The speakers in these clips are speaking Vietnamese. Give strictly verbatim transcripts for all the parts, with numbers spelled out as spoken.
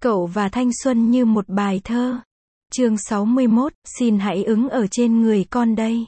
Cậu và thanh xuân như một bài thơ. Chương sáu mươi mốt, xin hãy ứng ở trên người con đây.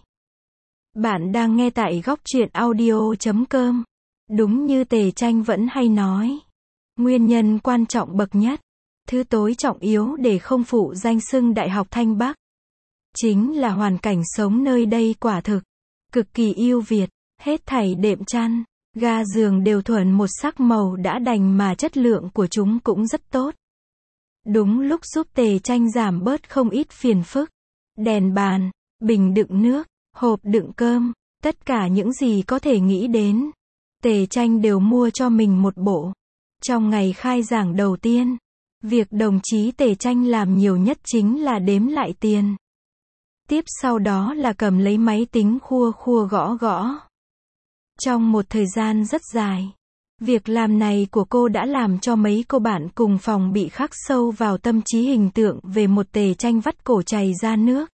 Bạn đang nghe tại góc truyện audio chấm com. Đúng như Tề Tranh vẫn hay nói, nguyên nhân quan trọng bậc nhất, thứ tối trọng yếu để không phụ danh xưng Đại học Thanh Bắc, chính là hoàn cảnh sống nơi đây quả thực cực kỳ ưu việt, hết thảy đệm chăn, ga giường đều thuần một sắc màu đã đành mà chất lượng của chúng cũng rất tốt. Đúng lúc giúp Tề Tranh giảm bớt không ít phiền phức. Đèn bàn, bình đựng nước, hộp đựng cơm, tất cả những gì có thể nghĩ đến, Tề Tranh đều mua cho mình một bộ. Trong ngày khai giảng đầu tiên, việc đồng chí Tề Tranh làm nhiều nhất chính là đếm lại tiền. Tiếp sau đó là cầm lấy máy tính khua khua gõ gõ. Trong một thời gian rất dài, việc làm này của cô đã làm cho mấy cô bạn cùng phòng bị khắc sâu vào tâm trí hình tượng về một Tề Tranh vắt cổ chảy ra nước.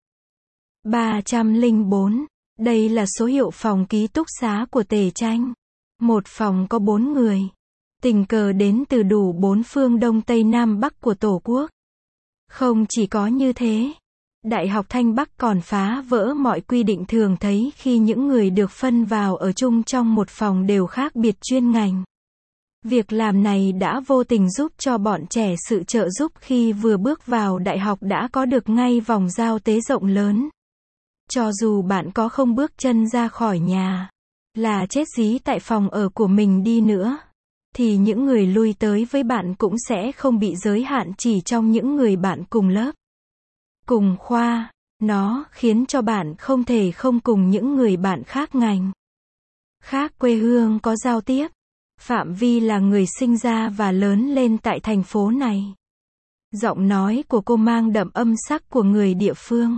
ba trăm lẻ bốn. Đây là số hiệu phòng ký túc xá của Tề Tranh. Một phòng có bốn người. Tình cờ đến từ đủ bốn phương Đông Tây Nam Bắc của Tổ quốc. Không chỉ có như thế, Đại học Thanh Bắc còn phá vỡ mọi quy định thường thấy khi những người được phân vào ở chung trong một phòng đều khác biệt chuyên ngành. Việc làm này đã vô tình giúp cho bọn trẻ sự trợ giúp khi vừa bước vào đại học đã có được ngay vòng giao tế rộng lớn. Cho dù bạn có không bước chân ra khỏi nhà, là chết dí tại phòng ở của mình đi nữa, thì những người lui tới với bạn cũng sẽ không bị giới hạn chỉ trong những người bạn cùng lớp, cùng khoa. Nó khiến cho bạn không thể không cùng những người bạn khác ngành, khác quê hương có giao tiếp. Phạm Vi là người sinh ra và lớn lên tại thành phố này. Giọng nói của cô mang đậm âm sắc của người địa phương.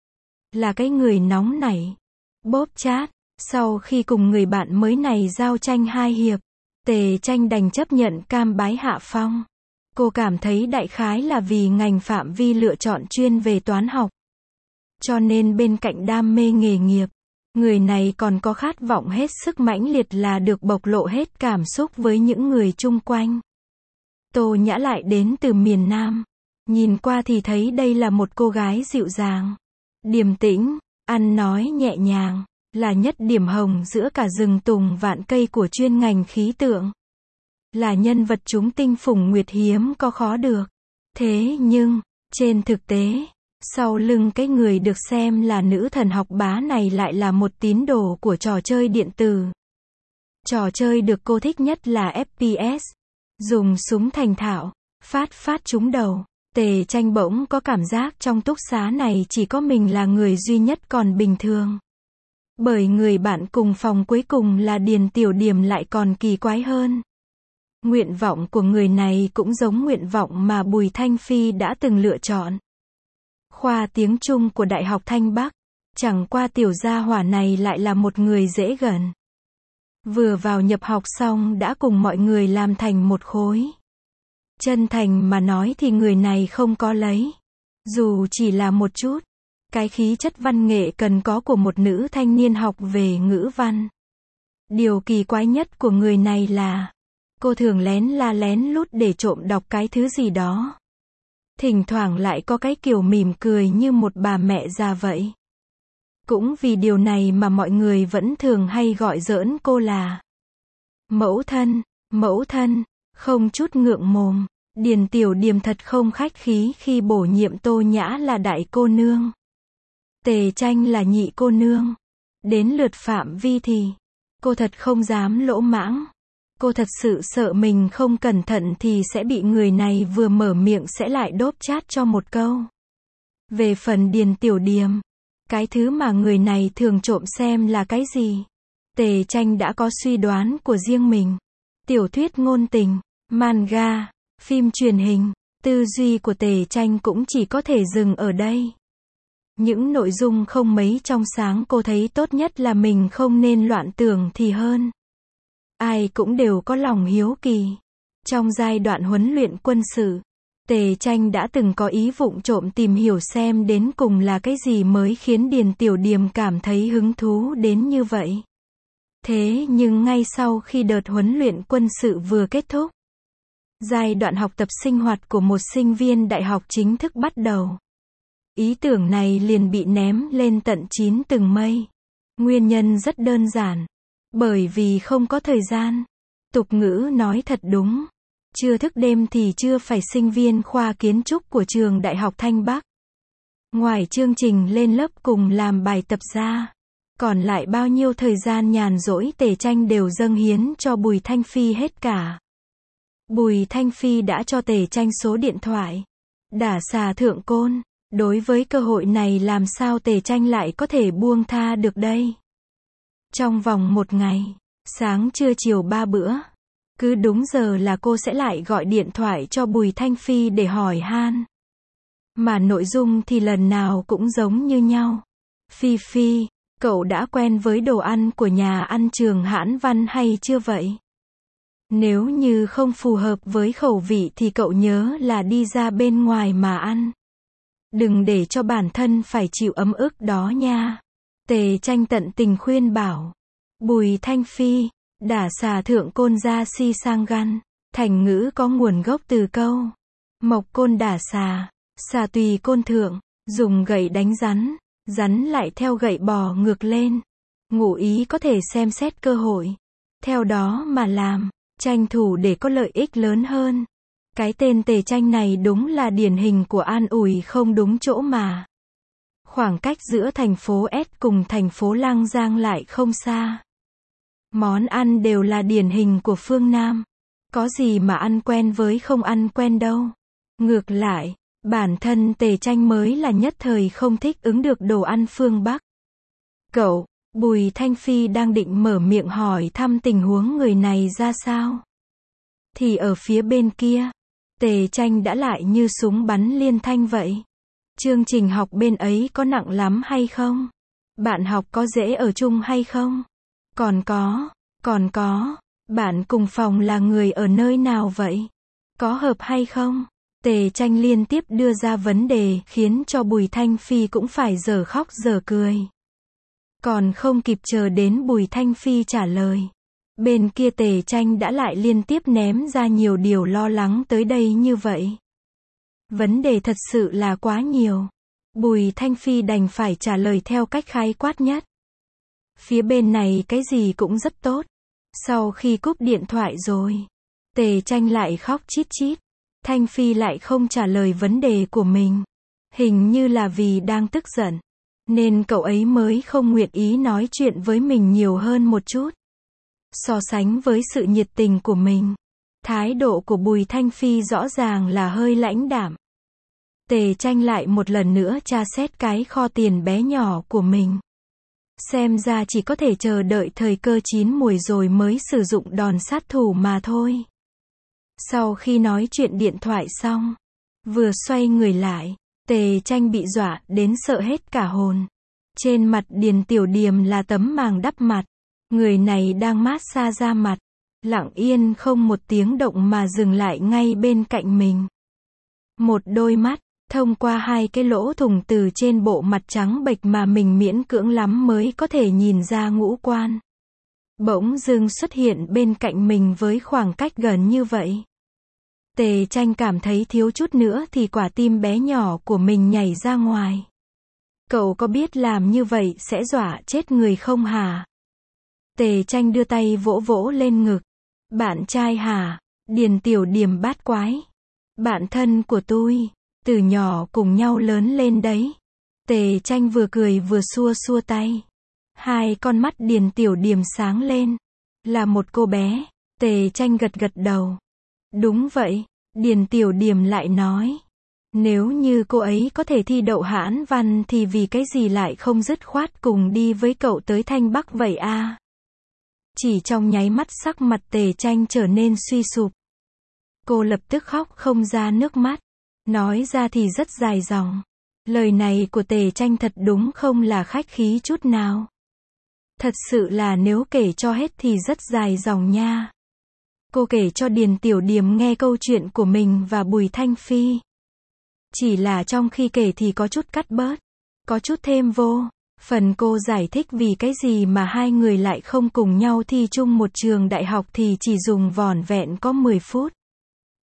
Là cái người nóng nảy, bóp chát. Sau khi cùng người bạn mới này giao tranh hai hiệp, Tề Tranh đành chấp nhận cam bái hạ phong. Cô cảm thấy đại khái là vì ngành Phạm Vi lựa chọn chuyên về toán học. Cho nên bên cạnh đam mê nghề nghiệp, người này còn có khát vọng hết sức mãnh liệt là được bộc lộ hết cảm xúc với những người chung quanh. Tô Nhã lại đến từ miền Nam. Nhìn qua thì thấy đây là một cô gái dịu dàng, điềm tĩnh, ăn nói nhẹ nhàng, là nhất điểm hồng giữa cả rừng tùng vạn cây của chuyên ngành khí tượng. Là nhân vật chúng tinh phùng nguyệt hiếm có khó được. Thế nhưng, trên thực tế, sau lưng cái người được xem là nữ thần học bá này lại là một tín đồ của trò chơi điện tử. Trò chơi được cô thích nhất là ép pê ét. Dùng súng thành thạo, phát phát trúng đầu. Tề Tranh bỗng có cảm giác trong túc xá này chỉ có mình là người duy nhất còn bình thường. Bởi người bạn cùng phòng cuối cùng là Điền Tiểu Điềm lại còn kỳ quái hơn. Nguyện vọng của người này cũng giống nguyện vọng mà Bùi Thanh Phi đã từng lựa chọn. Khoa tiếng Trung của Đại học Thanh Bắc. Chẳng qua tiểu gia hỏa này lại là một người dễ gần. Vừa vào nhập học xong đã cùng mọi người làm thành một khối. Chân thành mà nói thì người này không có lấy, dù chỉ là một chút, cái khí chất văn nghệ cần có của một nữ thanh niên học về ngữ văn. Điều kỳ quái nhất của người này là, cô thường lén la lén lút để trộm đọc cái thứ gì đó. Thỉnh thoảng lại có cái kiểu mỉm cười như một bà mẹ già vậy. Cũng vì điều này mà mọi người vẫn thường hay gọi giỡn cô là mẫu thân, mẫu thân, không chút ngượng mồm. Điền Tiểu Điềm thật không khách khí khi bổ nhiệm Tô Nhã là đại cô nương. Tề Tranh là nhị cô nương. Đến lượt Phạm Vi thì, cô thật không dám lỗ mãng. Cô thật sự sợ mình không cẩn thận thì sẽ bị người này vừa mở miệng sẽ lại đốp chát cho một câu. Về phần Điền Tiểu Điềm, cái thứ mà người này thường trộm xem là cái gì? Tề Tranh đã có suy đoán của riêng mình. Tiểu thuyết ngôn tình, manga, phim truyền hình, tư duy của Tề Tranh cũng chỉ có thể dừng ở đây. Những nội dung không mấy trong sáng cô thấy tốt nhất là mình không nên loạn tưởng thì hơn. Ai cũng đều có lòng hiếu kỳ. Trong giai đoạn huấn luyện quân sự, Tề Tranh đã từng có ý vụng trộm tìm hiểu xem đến cùng là cái gì mới khiến Điền Tiểu Điềm cảm thấy hứng thú đến như vậy. Thế nhưng ngay sau khi đợt huấn luyện quân sự vừa kết thúc, Giai đoạn học tập sinh hoạt của một sinh viên đại học chính thức bắt đầu. Ý tưởng này liền bị ném lên tận chín tầng mây. Nguyên nhân rất đơn giản. Bởi vì không có thời gian. Tục ngữ nói thật đúng. Chưa thức đêm thì chưa phải sinh viên khoa kiến trúc của trường Đại học Thanh Bắc. Ngoài chương trình lên lớp cùng làm bài tập ra, còn lại bao nhiêu thời gian nhàn rỗi Tề Tranh đều dâng hiến cho Bùi Thanh Phi hết cả. Bùi Thanh Phi đã cho Tề Tranh số điện thoại. Đả xà thượng côn. Đối với cơ hội này làm sao Tề Tranh lại có thể buông tha được đây? Trong vòng một ngày, sáng trưa chiều ba bữa, cứ đúng giờ là cô sẽ lại gọi điện thoại cho Bùi Thanh Phi để hỏi han. Mà nội dung thì lần nào cũng giống như nhau. Phi Phi, cậu đã quen với đồ ăn của nhà ăn trường Hãn Văn hay chưa vậy? Nếu như không phù hợp với khẩu vị thì cậu nhớ là đi ra bên ngoài mà ăn. Đừng để cho bản thân phải chịu ấm ức đó nha. Tề Tranh tận tình khuyên bảo. Bùi Thanh Phi, đả xà thượng côn ra si sang gan. Thành ngữ có nguồn gốc từ câu mộc côn đả xà, xà tùy côn thượng, dùng gậy đánh rắn, rắn lại theo gậy bò ngược lên. Ngụ ý có thể xem xét cơ hội, theo đó mà làm, tranh thủ để có lợi ích lớn hơn. Cái tên Tề Tranh này đúng là điển hình của an ủi không đúng chỗ mà. Khoảng cách giữa thành phố S cùng thành phố Lăng Giang lại không xa. Món ăn đều là điển hình của phương Nam. Có gì mà ăn quen với không ăn quen đâu. Ngược lại, bản thân Tề Tranh mới là nhất thời không thích ứng được đồ ăn phương Bắc. Cậu, Bùi Thanh Phi đang định mở miệng hỏi thăm tình huống người này ra sao. Thì ở phía bên kia, Tề Tranh đã lại như súng bắn liên thanh vậy. Chương trình học bên ấy có nặng lắm hay không? Bạn học có dễ ở chung hay không? Còn có, còn có, bạn cùng phòng là người ở nơi nào vậy? Có hợp hay không? Tề Tranh liên tiếp đưa ra vấn đề khiến cho Bùi Thanh Phi cũng phải dở khóc dở cười. Còn không kịp chờ đến Bùi Thanh Phi trả lời. Bên kia Tề Tranh đã lại liên tiếp ném ra nhiều điều lo lắng tới đây như vậy. Vấn đề thật sự là quá nhiều. Bùi Thanh Phi đành phải trả lời theo cách khái quát nhất. Phía bên này cái gì cũng rất tốt. Sau khi cúp điện thoại rồi, Tề Tranh lại khóc chít chít. Thanh Phi lại không trả lời vấn đề của mình. Hình như là vì đang tức giận, nên cậu ấy mới không nguyện ý nói chuyện với mình nhiều hơn một chút. So sánh với sự nhiệt tình của mình, thái độ của Bùi Thanh Phi rõ ràng là hơi lãnh đạm. Tề Tranh lại một lần nữa tra xét cái kho tiền bé nhỏ của mình. Xem ra chỉ có thể chờ đợi thời cơ chín mùi rồi mới sử dụng đòn sát thủ mà thôi. Sau khi nói chuyện điện thoại xong, vừa xoay người lại, Tề Tranh bị dọa đến sợ hết cả hồn. Trên mặt Điền Tiểu Điềm là tấm màng đắp mặt. Người này đang mát xa da mặt, lặng yên không một tiếng động mà dừng lại ngay bên cạnh mình. Một đôi mắt, thông qua hai cái lỗ thủng từ trên bộ mặt trắng bệch mà mình miễn cưỡng lắm mới có thể nhìn ra ngũ quan. Bỗng dưng xuất hiện bên cạnh mình với khoảng cách gần như vậy. Tề Tranh cảm thấy thiếu chút nữa thì quả tim bé nhỏ của mình nhảy ra ngoài. Cậu có biết làm như vậy sẽ dọa chết người không hả? Tề Tranh đưa tay vỗ vỗ lên ngực. Bạn trai hả? Điền Tiểu Điềm bát quái. Bạn thân của tôi, từ nhỏ cùng nhau lớn lên đấy. Tề Tranh vừa cười vừa xua xua tay. Hai con mắt Điền Tiểu Điềm sáng lên. Là một cô bé. Tề Tranh gật gật đầu. Đúng vậy, Điền Tiểu Điềm lại nói. Nếu như cô ấy có thể thi đậu Hãn Văn thì vì cái gì lại không dứt khoát cùng đi với cậu tới Thanh Bắc vậy à? Chỉ trong nháy mắt sắc mặt Tề Tranh trở nên suy sụp. Cô lập tức khóc không ra nước mắt. Nói ra thì rất dài dòng. Lời này của Tề Tranh thật đúng không là khách khí chút nào. Thật sự là nếu kể cho hết thì rất dài dòng nha. Cô kể cho Điền Tiểu Điềm nghe câu chuyện của mình và Bùi Thanh Phi. Chỉ là trong khi kể thì có chút cắt bớt, có chút thêm vô. Phần cô giải thích vì cái gì mà hai người lại không cùng nhau thi chung một trường đại học thì chỉ dùng vỏn vẹn có mười phút.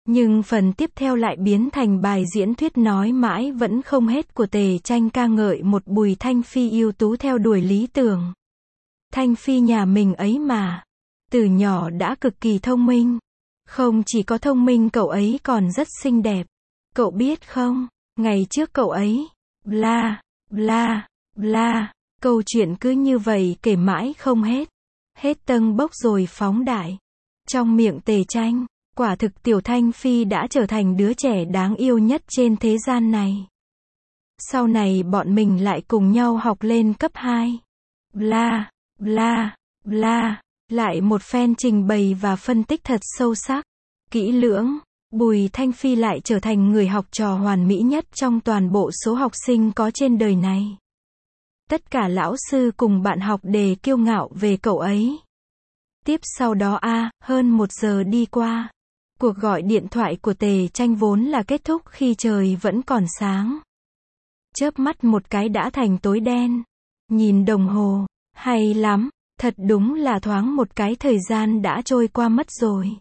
Nhưng phần tiếp theo lại biến thành bài diễn thuyết nói mãi vẫn không hết của Tề Tranh ca ngợi một Bùi Thanh Phi ưu tú theo đuổi lý tưởng. Thanh Phi nhà mình ấy mà, từ nhỏ đã cực kỳ thông minh. Không chỉ có thông minh cậu ấy còn rất xinh đẹp. Cậu biết không, ngày trước cậu ấy, bla, bla, bla, câu chuyện cứ như vậy kể mãi không hết. Hết tâng bốc rồi phóng đại. Trong miệng Tề Tranh, quả thực Tiểu Thanh Phi đã trở thành đứa trẻ đáng yêu nhất trên thế gian này. Sau này bọn mình lại cùng nhau học lên cấp hai. Bla, bla, bla, lại một phen trình bày và phân tích thật sâu sắc, kỹ lưỡng. Bùi Thanh Phi lại trở thành người học trò hoàn mỹ nhất trong toàn bộ số học sinh có trên đời này. Tất cả lão sư cùng bạn học đều kiêu ngạo về cậu ấy. Tiếp sau đó a, à, hơn một giờ đi qua. Cuộc gọi điện thoại của Tề Tranh vốn là kết thúc khi trời vẫn còn sáng. Chớp mắt một cái đã thành tối đen. Nhìn đồng hồ, hay lắm, thật đúng là thoáng một cái thời gian đã trôi qua mất rồi.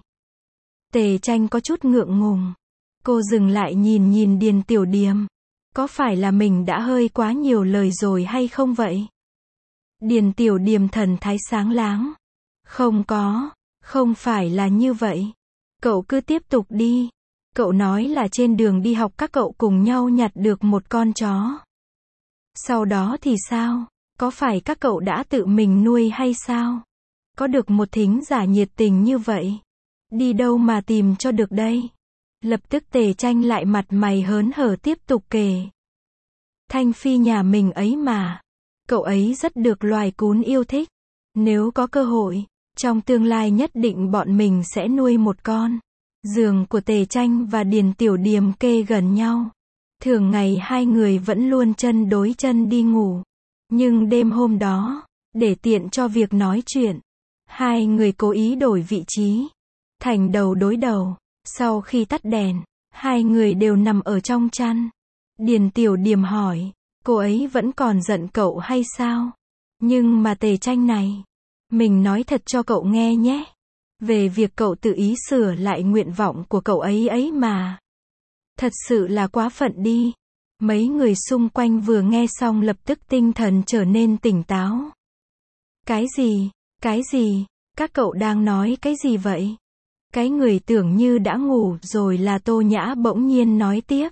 Tề Tranh có chút ngượng ngùng. Cô dừng lại nhìn nhìn Điền Tiểu Điềm. Có phải là mình đã hơi quá nhiều lời rồi hay không vậy? Điền Tiểu Điềm thần thái sáng láng. Không có, không phải là như vậy. Cậu cứ tiếp tục đi. Cậu nói là trên đường đi học các cậu cùng nhau nhặt được một con chó. Sau đó thì sao? Có phải các cậu đã tự mình nuôi hay sao? Có được một thính giả nhiệt tình như vậy. Đi đâu mà tìm cho được đây? Lập tức Tề Tranh lại mặt mày hớn hở tiếp tục kể. Thanh Phi nhà mình ấy mà. Cậu ấy rất được loài cún yêu thích. Nếu có cơ hội, trong tương lai nhất định bọn mình sẽ nuôi một con. Giường của Tề Tranh và Điền Tiểu Điềm kê gần nhau. Thường ngày hai người vẫn luôn chân đối chân đi ngủ. Nhưng đêm hôm đó, để tiện cho việc nói chuyện, hai người cố ý đổi vị trí. Thành đầu đối đầu. Sau khi tắt đèn, hai người đều nằm ở trong chăn. Điền Tiểu Điềm hỏi, cô ấy vẫn còn giận cậu hay sao? Nhưng mà Tề Tranh này, mình nói thật cho cậu nghe nhé. Về việc cậu tự ý sửa lại nguyện vọng của cậu ấy ấy mà. Thật sự là quá phận đi. Mấy người xung quanh vừa nghe xong lập tức tinh thần trở nên tỉnh táo. Cái gì? Cái gì? Các cậu đang nói cái gì vậy? Cái người tưởng như đã ngủ rồi là Tô Nhã bỗng nhiên nói tiếp.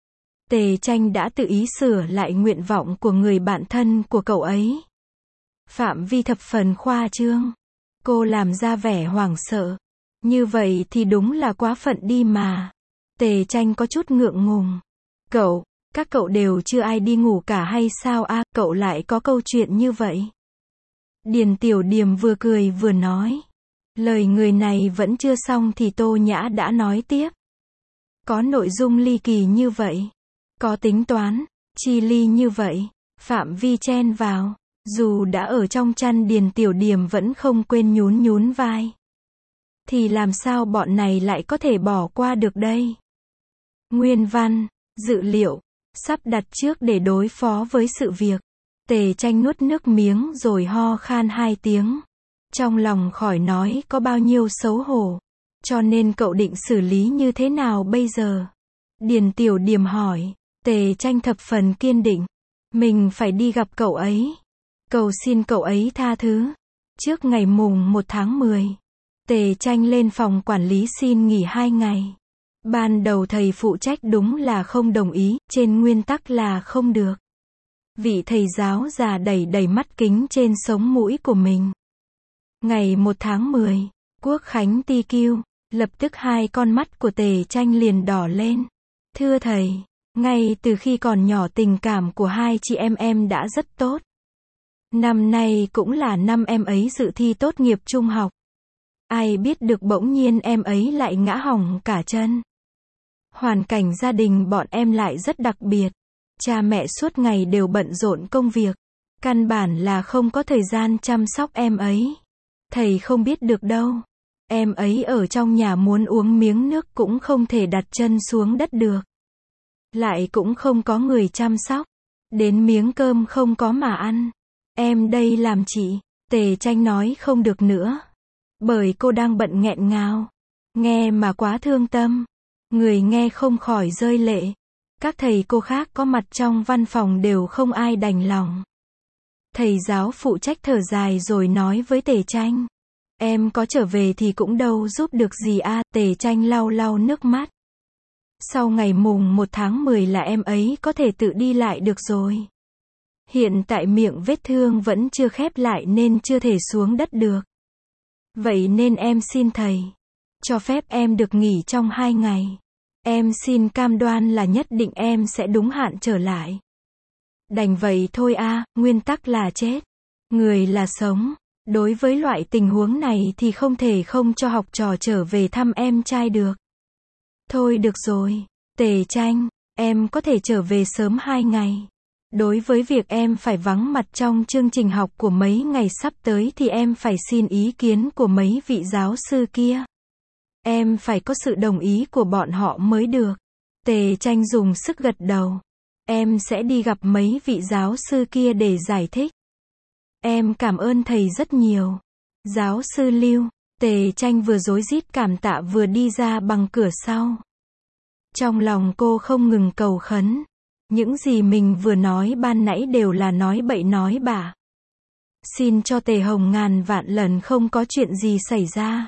Tề Tranh đã tự ý sửa lại nguyện vọng của người bạn thân của cậu ấy. Phạm vi thập phần khoa trương. Cô làm ra vẻ hoảng sợ. Như vậy thì đúng là quá phận đi mà. Tề Tranh có chút ngượng ngùng. Cậu, các cậu đều chưa ai đi ngủ cả hay sao a? À, cậu lại có câu chuyện như vậy? Điền Tiểu Điềm vừa cười vừa nói. Lời người này vẫn chưa xong thì Tô Nhã đã nói tiếp. Có nội dung ly kỳ như vậy. Có tính toán, chi ly như vậy. Phạm vi chen vào. Dù đã ở trong chăn Điền Tiểu Điềm vẫn không quên nhún nhún vai. Thì làm sao bọn này lại có thể bỏ qua được đây? Nguyên văn, dự liệu, sắp đặt trước để đối phó với sự việc. Tề Tranh nuốt nước miếng rồi ho khan hai tiếng. Trong lòng khỏi nói có bao nhiêu xấu hổ. Cho nên cậu định xử lý như thế nào bây giờ? Điền Tiểu Điềm hỏi. Tề Tranh thập phần kiên định. Mình phải đi gặp cậu ấy. Cầu xin cậu ấy tha thứ. Trước ngày mùng một tháng mười, Tề Tranh lên phòng quản lý xin nghỉ hai ngày. Ban đầu thầy phụ trách đúng là không đồng ý, trên nguyên tắc là không được. Vị thầy giáo già đẩy đẩy mắt kính trên sống mũi của mình. Ngày một tháng mười, Quốc khánh ti kiu, lập tức hai con mắt của Tề Tranh liền đỏ lên. Thưa thầy, ngay từ khi còn nhỏ tình cảm của hai chị em em đã rất tốt. Năm nay cũng là năm em ấy dự thi tốt nghiệp trung học. Ai biết được bỗng nhiên em ấy lại ngã hỏng cả chân. Hoàn cảnh gia đình bọn em lại rất đặc biệt. Cha mẹ suốt ngày đều bận rộn công việc. Căn bản là không có thời gian chăm sóc em ấy. Thầy không biết được đâu. Em ấy ở trong nhà muốn uống miếng nước cũng không thể đặt chân xuống đất được. Lại cũng không có người chăm sóc. Đến miếng cơm không có mà ăn. Em đây làm chị. Tề Tranh nói không được nữa. Bởi cô đang bận nghẹn ngào. Nghe mà quá thương tâm. Người nghe không khỏi rơi lệ. Các thầy cô khác có mặt trong văn phòng đều không ai đành lòng. Thầy giáo phụ trách thở dài rồi nói với Tề Tranh. Em có trở về thì cũng đâu giúp được gì a. Tề Tranh lau lau nước mắt. Sau ngày mùng một tháng mười là em ấy có thể tự đi lại được rồi. Hiện tại miệng vết thương vẫn chưa khép lại nên chưa thể xuống đất được. Vậy nên em xin thầy cho phép em được nghỉ trong hai ngày. Em xin cam đoan là nhất định em sẽ đúng hạn trở lại. Đành vậy thôi a, nguyên tắc là chết, người là sống. Đối với loại tình huống này thì không thể không cho học trò trở về thăm em trai được. Thôi được rồi, Tề Tranh, em có thể trở về sớm hai ngày. Đối với việc em phải vắng mặt trong chương trình học của mấy ngày sắp tới thì em phải xin ý kiến của mấy vị giáo sư kia. Em phải có sự đồng ý của bọn họ mới được. Tề Tranh dùng sức gật đầu. Em sẽ đi gặp mấy vị giáo sư kia để giải thích. Em cảm ơn thầy rất nhiều. Giáo sư Lưu. Tề Tranh vừa rối rít cảm tạ vừa đi ra bằng cửa sau. Trong lòng cô không ngừng cầu khấn. Những gì mình vừa nói ban nãy đều là nói bậy nói bạ. Xin cho Tề Hồng ngàn vạn lần không có chuyện gì xảy ra.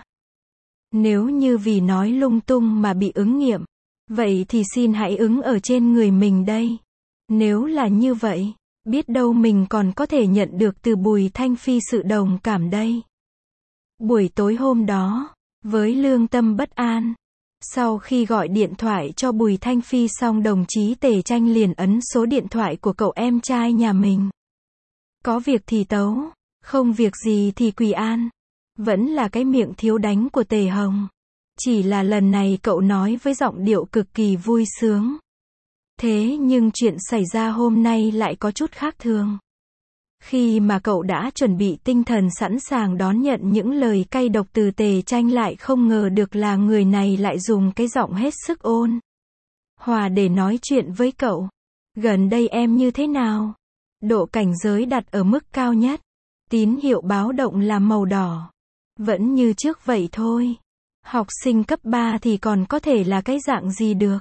Nếu như vì nói lung tung mà bị ứng nghiệm, vậy thì xin hãy ứng ở trên người mình đây. Nếu là như vậy, biết đâu mình còn có thể nhận được từ Bùi Thanh Phi sự đồng cảm đây. Buổi tối hôm đó, với lương tâm bất an, sau khi gọi điện thoại cho Bùi Thanh Phi xong đồng chí Tề Tranh liền ấn số điện thoại của cậu em trai nhà mình. Có việc thì tấu, không việc gì thì quỳ an. Vẫn là cái miệng thiếu đánh của Tề Hồng. Chỉ là lần này cậu nói với giọng điệu cực kỳ vui sướng. Thế nhưng chuyện xảy ra hôm nay lại có chút khác thường. Khi mà cậu đã chuẩn bị tinh thần sẵn sàng đón nhận những lời cay độc từ Tề Tranh lại không ngờ được là người này lại dùng cái giọng hết sức ôn hòa để nói chuyện với cậu. Gần đây em như thế nào? Độ cảnh giới đặt ở mức cao nhất. Tín hiệu báo động là màu đỏ. Vẫn như trước vậy thôi. Học sinh cấp ba thì còn có thể là cái dạng gì được?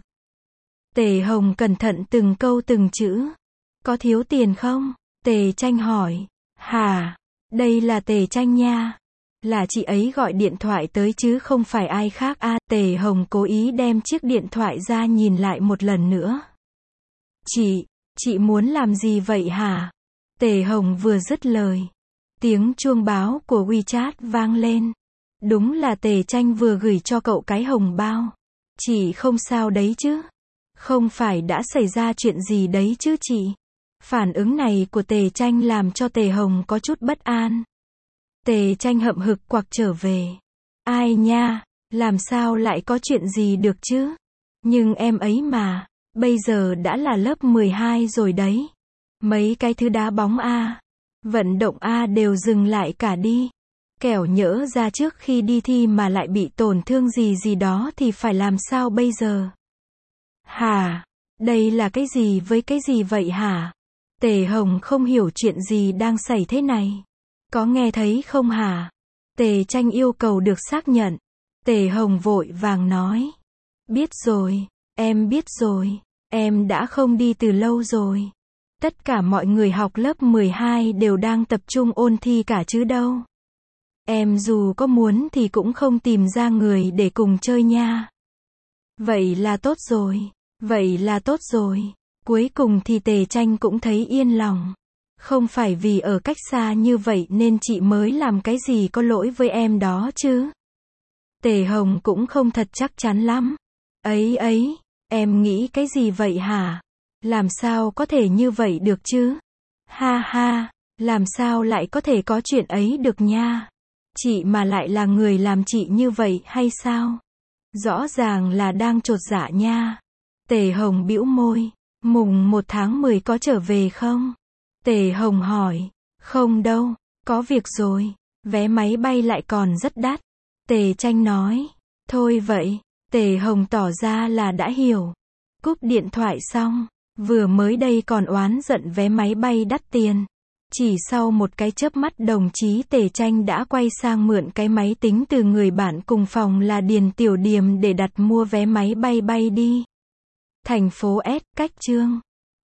Tề Hồng cẩn thận từng câu từng chữ. Có thiếu tiền không? Tề Tranh hỏi. Hả? Đây là Tề Tranh nha. Là chị ấy gọi điện thoại tới chứ không phải ai khác a. À, Tề Hồng cố ý đem chiếc điện thoại ra nhìn lại một lần nữa. Chị, chị muốn làm gì vậy hả? Tề Hồng vừa dứt lời. Tiếng chuông báo của WeChat vang lên. Đúng là Tề Tranh vừa gửi cho cậu cái hồng bao. Chị không sao đấy chứ? Không phải đã xảy ra chuyện gì đấy chứ chị? Phản ứng này của Tề Tranh làm cho Tề Hồng có chút bất an. Tề Tranh hậm hực quặc trở về. Ai nha, làm sao lại có chuyện gì được chứ? Nhưng em ấy mà, bây giờ đã là lớp mười hai rồi đấy. Mấy cái thứ đá bóng A, vận động A đều dừng lại cả đi. Kẻo nhỡ ra trước khi đi thi mà lại bị tổn thương gì gì đó thì phải làm sao bây giờ? Hả? Đây là cái gì với cái gì vậy hả? Tề Hồng không hiểu chuyện gì đang xảy thế này. Có nghe thấy không hả? Tề Tranh yêu cầu được xác nhận. Tề Hồng vội vàng nói. Biết rồi, em biết rồi, em đã không đi từ lâu rồi. Tất cả mọi người học lớp mười hai đều đang tập trung ôn thi cả chứ đâu. Em dù có muốn thì cũng không tìm ra người để cùng chơi nha. Vậy là tốt rồi, vậy là tốt rồi. Cuối cùng thì Tề Tranh cũng thấy yên lòng. Không phải vì ở cách xa như vậy nên chị mới làm cái gì có lỗi với em đó chứ. Tề Hồng cũng không thật chắc chắn lắm. Ấy ấy, em nghĩ cái gì vậy hả? Làm sao có thể như vậy được chứ? Ha ha, làm sao lại có thể có chuyện ấy được nha? Chị mà lại là người làm chị như vậy hay sao? Rõ ràng là đang chột dạ nha. Tề Hồng bĩu môi. Mùng một tháng mười có trở về không? Tề Hồng hỏi. Không đâu, có việc rồi. Vé máy bay lại còn rất đắt. Tề Tranh nói. Thôi vậy. Tề Hồng tỏ ra là đã hiểu. Cúp điện thoại xong. Vừa mới đây còn oán giận vé máy bay đắt tiền. Chỉ sau một cái chớp mắt đồng chí Tề Tranh đã quay sang mượn cái máy tính từ người bạn cùng phòng là Điền Tiểu Điềm để đặt mua vé máy bay bay đi thành phố S, cách Chương